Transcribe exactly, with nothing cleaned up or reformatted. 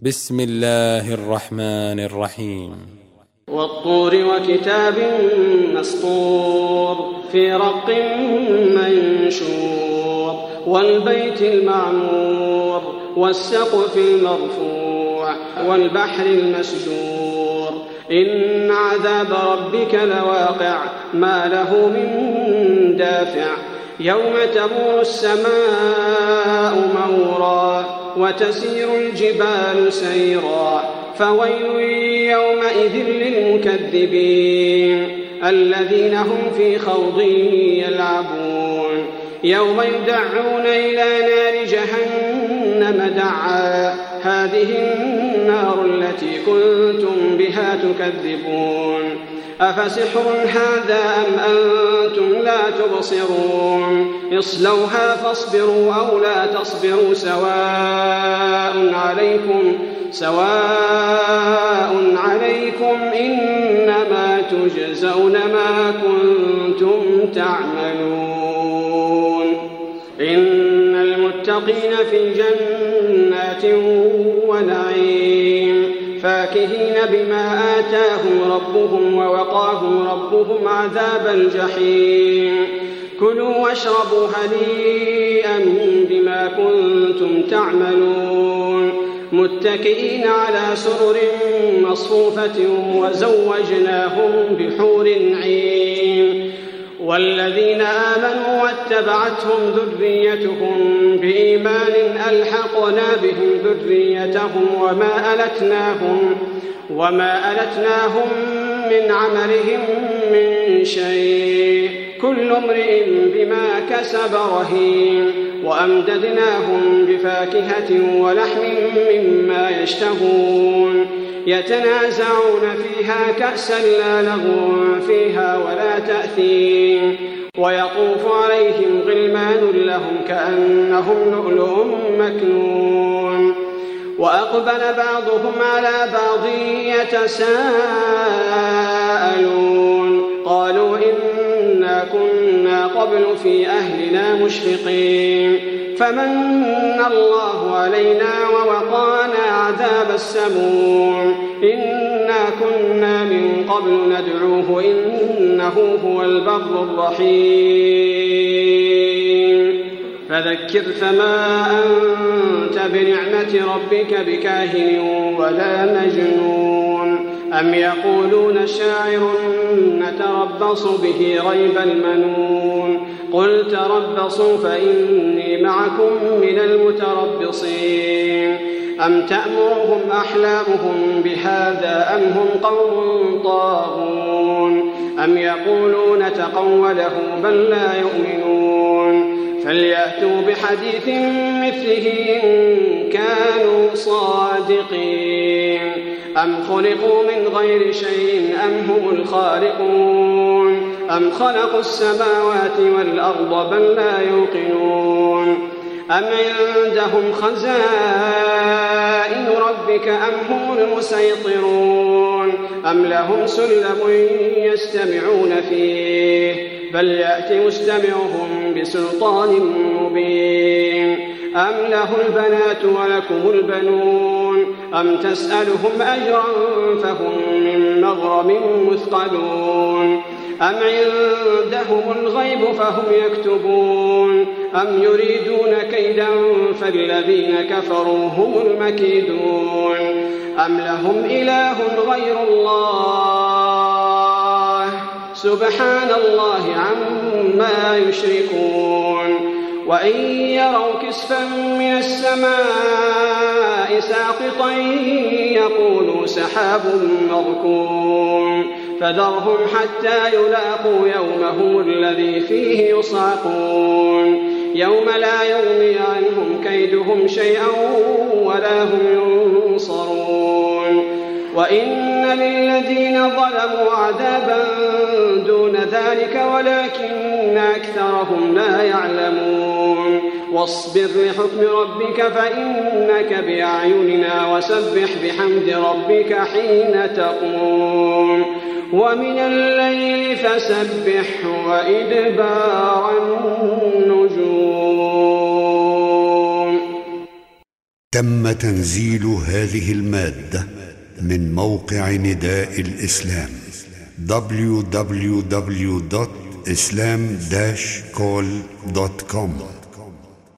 بسم الله الرحمن الرحيم والطور وكتاب مسطور في رق منشور والبيت المعمور والسقف المرفوع والبحر المسجور إن عذاب ربك لواقع ما له من دافع يوم تمور السماء مورا وتسير الجبال سيرا فويل يومئذ للمكذبين الذين هم في خوض يلعبون يوم يدعون إلى نار جهنم دعا هذه النار التي كنتم بها تكذبون أفسحر هذا أم أنتم لا تبصرون اصلوها فاصبروا أو لا تصبروا سواء عليكم سواء عليكم إنما تجزون ما كنتم تعملون إن المتقين في جنات ونعيم فاكهين بما آتاهم ربهم ووقاهم ربهم عذاب الجحيم كلوا واشربوا هنيئا بما كنتم تعملون متكئين على سرر مصفوفة وزوجناهم بحور عين والذين آمنوا واتبعتهم ذريتهم بإيمان ألحقنا بهم ذريتهم وما ألتناهم وما ألتناهم من عملهم من شيء كل امرئ بما كسب رهين وأمددناهم بفاكهة ولحم مما يشتهون يتنازعون فيها كأسا لا لغو فيها ولا تأثيم ويطوف عليهم غلمان لهم كأنهم لؤلؤ مكنون وأقبل بعضهم على بعض يتساءلون قالوا إنا كنا قبل في أهلنا مشفقين فمن الله علينا ووقانا عذاب السموم إنا كنا من قبل ندعوه إنه هو البر الرحيم فذكر فما أنت بنعمة ربك بكاهن ولا مجنون أم يقولون شاعر نتربص به ريب المنون قل تربصوا فإني معكم من المتربصين أم تأمرهم أحلامهم بهذا أم هم قوم طاغون أم يقولون تقوله بل لا يؤمنون فليأتوا بحديث مثله إن كانوا صادقين أم خلقوا من غير شيء أم هم الخالقون أم خلقوا السماوات والأرض بل لا يوقنون أم عندهم خزائن ربك أم هم المسيطرون أم لهم سلم يستمعون فيه بل يأتي مستمعهم بسلطان مبين أم له البنات ولكم البنون أم تسألهم أجرا فهم من مغرم مثقلون أم عندهم الغيب فهم يكتبون أم يريدون كيدا فالذين كفروا هم المكيدون أم لهم إله غير الله سبحان الله عما يشركون وإن يروا كسفا من السماء ساقطا يقولوا سحاب مركوم فذرهم حتى يلاقوا يومهم الذي فيه يصعقون يوم لا يغني عنهم كيدهم شيئا ولا هم ينصرون وإن للذين ظلموا عذابا دون ذلك ولكن أكثرهم لا يعلمون واصبر لحكم ربك فإنك بأعيننا وسبح بحمد ربك حين تقوم ومن الليل فسبحه وإدبار النجوم. تم تنزيل هذه المادة من موقع نداء الإسلام دبليو دبليو دبليو دوت إسلام داش كول دوت كوم.